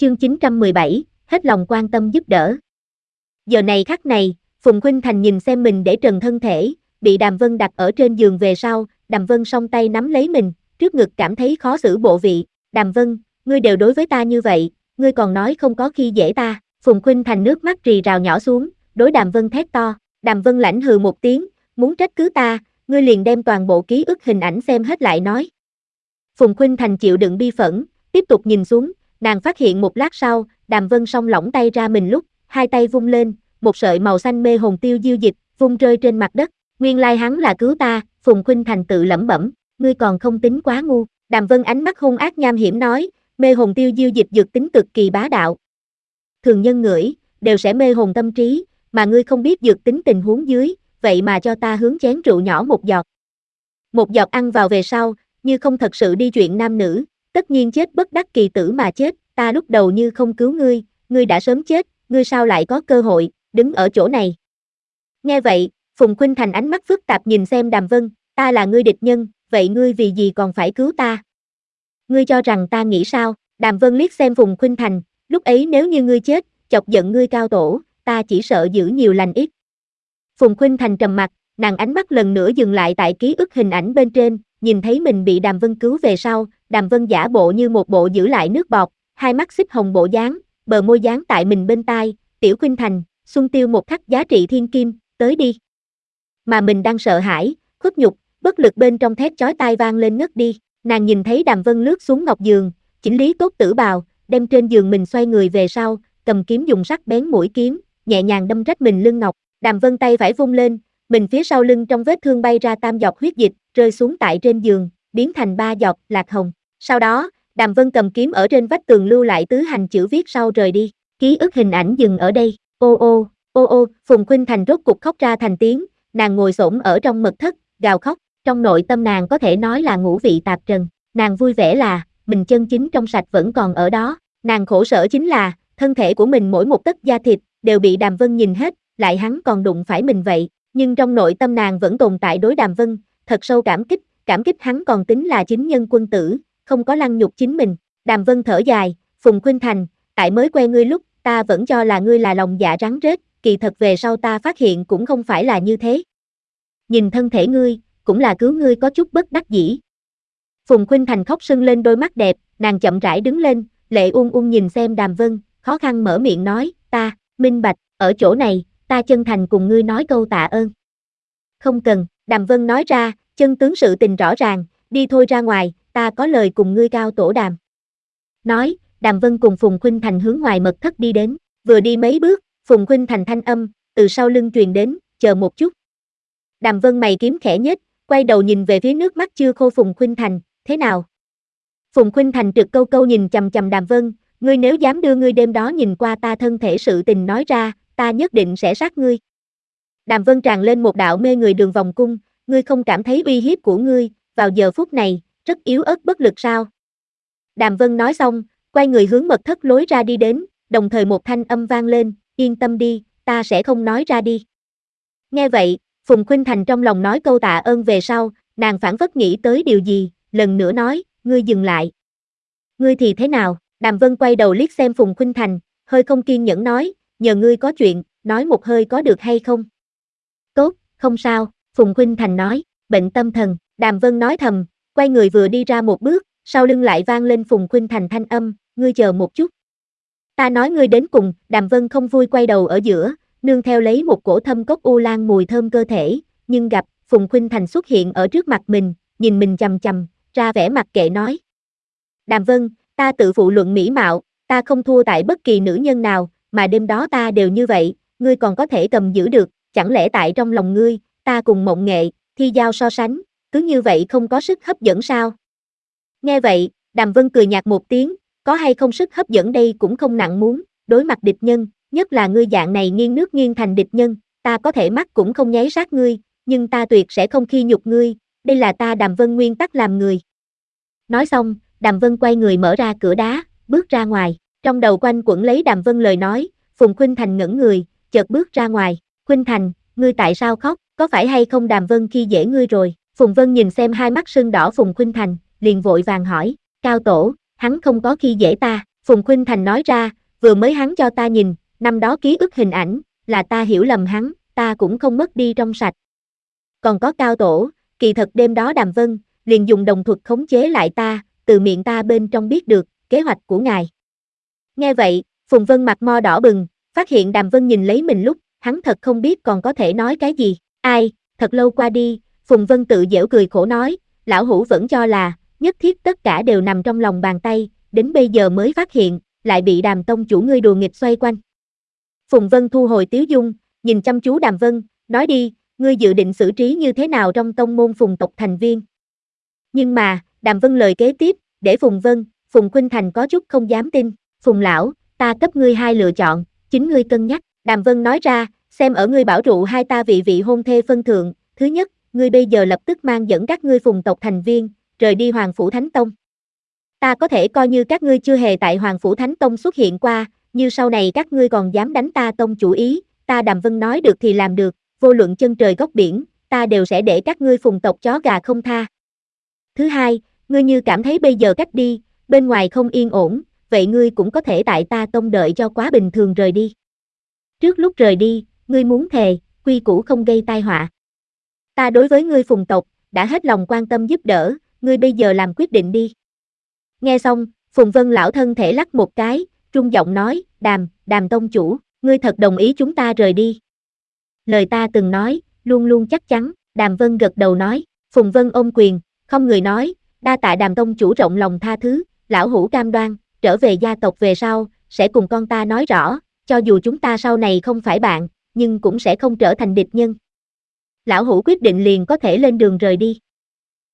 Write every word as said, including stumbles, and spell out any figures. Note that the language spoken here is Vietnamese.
chương chín trăm mười bảy, hết lòng quan tâm giúp đỡ. Giờ này khắc này, Phùng Khuynh Thành nhìn xem mình để trần thân thể, bị Đàm Vân đặt ở trên giường về sau, Đàm Vân song tay nắm lấy mình, trước ngực cảm thấy khó xử bộ vị. Đàm Vân, ngươi đều đối với ta như vậy, ngươi còn nói không có khi dễ ta. Phùng Khuynh Thành nước mắt rì rào nhỏ xuống, đối Đàm Vân thét to. Đàm Vân lãnh hừ một tiếng, muốn trách cứ ta, ngươi liền đem toàn bộ ký ức hình ảnh xem hết lại nói. Phùng Khuynh Thành chịu đựng bi phẫn, tiếp tục nhìn xuống, nàng phát hiện một lát sau, Đàm Vân song lỏng tay ra mình lúc, hai tay vung lên, một sợi màu xanh mê hồn tiêu diêu dịch, vung rơi trên mặt đất. Nguyên lai hắn là cứu ta, Phùng Khuynh Thành tự lẩm bẩm, ngươi còn không tính quá ngu. Đàm Vân ánh mắt hung ác nham hiểm nói, mê hồn tiêu diêu dịch dược tính cực kỳ bá đạo. Thường nhân ngửi, đều sẽ mê hồn tâm trí, mà ngươi không biết dược tính tình huống dưới, vậy mà cho ta hướng chén rượu nhỏ một giọt. Một giọt ăn vào về sau, như không thật sự đi chuyện nam nữ, tất nhiên chết bất đắc kỳ tử mà chết, ta lúc đầu như không cứu ngươi, ngươi đã sớm chết, ngươi sao lại có cơ hội, đứng ở chỗ này. Nghe vậy, Phùng Khuynh Thành ánh mắt phức tạp nhìn xem Đàm Vân, ta là ngươi địch nhân, vậy ngươi vì gì còn phải cứu ta? Ngươi cho rằng ta nghĩ sao? Đàm Vân liếc xem Phùng Khuynh Thành, lúc ấy nếu như ngươi chết, chọc giận ngươi cao tổ, ta chỉ sợ giữ nhiều lành ít. Phùng Khuynh Thành trầm mặt, nàng ánh mắt lần nữa dừng lại tại ký ức hình ảnh bên trên, nhìn thấy mình bị Đàm Vân cứu về sau, Đàm Vân giả bộ như một bộ giữ lại nước bọt, hai mắt xích hồng bộ dáng, bờ môi dán tại mình bên tai, tiểu Khuynh Thành, Xuân Tiêu một khắc giá trị thiên kim, tới đi. Mà mình đang sợ hãi, khuất nhục, bất lực bên trong thét chói tai vang lên ngất đi, nàng nhìn thấy Đàm Vân lướt xuống ngọc giường, chỉnh lý tốt tử bào, đem trên giường mình xoay người về sau, cầm kiếm dùng sắc bén mũi kiếm, nhẹ nhàng đâm rách mình lưng ngọc, Đàm Vân tay phải vung lên, mình phía sau lưng trong vết thương bay ra tam giọt huyết dịch, rơi xuống tại trên giường, biến thành ba giọt lạc hồng. Sau đó, Đàm Vân cầm kiếm ở trên vách tường lưu lại tứ hành chữ viết sau rời đi, ký ức hình ảnh dừng ở đây, ô ô, ô ô, Phùng Khuynh Thành rốt cục khóc ra thành tiếng, nàng ngồi xổm ở trong mật thất, gào khóc, trong nội tâm nàng có thể nói là ngũ vị tạp trần, nàng vui vẻ là, mình chân chính trong sạch vẫn còn ở đó, nàng khổ sở chính là, thân thể của mình mỗi một tấc da thịt, đều bị Đàm Vân nhìn hết, lại hắn còn đụng phải mình vậy, nhưng trong nội tâm nàng vẫn tồn tại đối Đàm Vân, thật sâu cảm kích, cảm kích hắn còn tính là chính nhân quân tử, không có lăng nhục chính mình. Đàm Vân thở dài, Phùng Khuynh Thành, tại mới quen ngươi lúc, ta vẫn cho là ngươi là lòng dạ rắn rết, kỳ thật về sau ta phát hiện cũng không phải là như thế. Nhìn thân thể ngươi, cũng là cứu ngươi có chút bất đắc dĩ. Phùng Khuynh Thành khóc sưng lên đôi mắt đẹp, nàng chậm rãi đứng lên, lệ ung ung nhìn xem Đàm Vân, khó khăn mở miệng nói, ta, minh bạch, ở chỗ này, ta chân thành cùng ngươi nói câu tạ ơn. Không cần, Đàm Vân nói ra, chân tướng sự tình rõ ràng, đi thôi ra ngoài, ta có lời cùng ngươi cao tổ đàm. Nói, Đàm Vân cùng Phùng Khuynh Thành hướng ngoài mật thất đi đến, vừa đi mấy bước, Phùng Khuynh Thành thanh âm, từ sau lưng truyền đến, chờ một chút. Đàm Vân mày kiếm khẽ nhếch, quay đầu nhìn về phía nước mắt chưa khô Phùng Khuynh Thành, thế nào? Phùng Khuynh Thành trực câu câu nhìn chằm chằm Đàm Vân, ngươi nếu dám đưa ngươi đêm đó nhìn qua ta thân thể sự tình nói ra, ta nhất định sẽ sát ngươi. Đàm Vân tràn lên một đạo mê người đường vòng cung, ngươi không cảm thấy uy hiếp của ngươi, vào giờ phút này, rất yếu ớt bất lực sao? Đàm Vân nói xong, quay người hướng mật thất lối ra đi đến, đồng thời một thanh âm vang lên, yên tâm đi, ta sẽ không nói ra đi. Nghe vậy, Phùng Khuynh Thành trong lòng nói câu tạ ơn về sau, nàng phảng phất nghĩ tới điều gì, lần nữa nói, ngươi dừng lại. Ngươi thì thế nào? Đàm Vân quay đầu liếc xem Phùng Khuynh Thành, hơi không kiên nhẫn nói, nhờ ngươi có chuyện, nói một hơi có được hay không? Tốt, không sao, Phùng Khuynh Thành nói, bệnh tâm thần, Đàm Vân nói thầm, quay người vừa đi ra một bước, sau lưng lại vang lên Phùng Khuynh Thành thanh âm, ngươi chờ một chút. Ta nói ngươi đến cùng, Đàm Vân không vui quay đầu ở giữa, nương theo lấy một cổ thâm cốc u lan mùi thơm cơ thể, nhưng gặp Phùng Khuynh Thành xuất hiện ở trước mặt mình, nhìn mình chằm chằm, ra vẻ mặt kệ nói. Đàm Vân, ta tự phụ luận mỹ mạo, ta không thua tại bất kỳ nữ nhân nào, mà đêm đó ta đều như vậy, ngươi còn có thể cầm giữ được, chẳng lẽ tại trong lòng ngươi, ta cùng Mộng Nghệ, Thi Giao so sánh, cứ như vậy không có sức hấp dẫn sao? Nghe vậy, Đàm Vân cười nhạt một tiếng, có hay không sức hấp dẫn đây cũng không nặng muốn, đối mặt địch nhân, nhất là ngươi dạng này nghiêng nước nghiêng thành địch nhân, ta có thể mắt cũng không nháy sát ngươi, nhưng ta tuyệt sẽ không khi nhục ngươi, đây là ta Đàm Vân nguyên tắc làm người. Nói xong, Đàm Vân quay người mở ra cửa đá, bước ra ngoài, trong đầu quanh quẩn lấy Đàm Vân lời nói, Phùng Khuynh Thành ngẩn người, chợt bước ra ngoài, Khuynh Thành, ngươi tại sao khóc, có phải hay không Đàm Vân khi dễ ngươi rồi? Phùng Vân nhìn xem hai mắt sưng đỏ Phùng Khuynh Thành, liền vội vàng hỏi, cao tổ, hắn không có khi dễ ta, Phùng Khuynh Thành nói ra, vừa mới hắn cho ta nhìn, năm đó ký ức hình ảnh, là ta hiểu lầm hắn, ta cũng không mất đi trong sạch. Còn có Cao Tổ, kỳ thật đêm đó Đàm Vân, liền dùng đồng thuật khống chế lại ta, từ miệng ta bên trong biết được, kế hoạch của ngài. Nghe vậy, Phùng Vân mặt mo đỏ bừng, phát hiện Đàm Vân nhìn lấy mình lúc, hắn thật không biết còn có thể nói cái gì. Ai, thật lâu qua đi, Phùng Vân tự giễu cười khổ nói, lão hủ vẫn cho là, nhất thiết tất cả đều nằm trong lòng bàn tay, đến bây giờ mới phát hiện, lại bị Đàm tông chủ ngươi đùa nghịch xoay quanh. Phùng Vân thu hồi tiếu dung, nhìn chăm chú Đàm Vân, nói đi, ngươi dự định xử trí như thế nào trong tông môn Phùng tộc thành viên. Nhưng mà, Đàm Vân lời kế tiếp, để Phùng Vân, Phùng Khuynh Thành có chút không dám tin, Phùng lão, ta cấp ngươi hai lựa chọn, chính ngươi cân nhắc. Đàm Vân nói ra, xem ở ngươi bảo trụ hai ta vị vị hôn thê phân thượng, thứ nhất, ngươi bây giờ lập tức mang dẫn các ngươi Phùng tộc thành viên, rời đi Hoàng Phủ Thánh Tông. Ta có thể coi như các ngươi chưa hề tại Hoàng Phủ Thánh Tông xuất hiện qua, như sau này các ngươi còn dám đánh ta tông chủ ý, ta Đàm Vân nói được thì làm được, vô luận chân trời góc biển, ta đều sẽ để các ngươi Phùng tộc chó gà không tha. Thứ hai, ngươi như cảm thấy bây giờ cách đi, bên ngoài không yên ổn, vậy ngươi cũng có thể tại ta tông đợi cho quá bình thường rời đi. Trước lúc rời đi, ngươi muốn thề, quy củ không gây tai họa. Ta đối với ngươi Phùng tộc, đã hết lòng quan tâm giúp đỡ, ngươi bây giờ làm quyết định đi. Nghe xong, Phùng Vân lão thân thể lắc một cái, trung giọng nói, Đàm, Đàm tông chủ, ngươi thật đồng ý chúng ta rời đi. Lời ta từng nói, luôn luôn chắc chắn, Đàm Vân gật đầu nói, Phùng Vân ôm quyền, không người nói, đa tạ Đàm tông chủ rộng lòng tha thứ, lão hủ cam đoan, trở về gia tộc về sau, sẽ cùng con ta nói rõ, cho dù chúng ta sau này không phải bạn, nhưng cũng sẽ không trở thành địch nhân. Lão hủ quyết định liền có thể lên đường rời đi.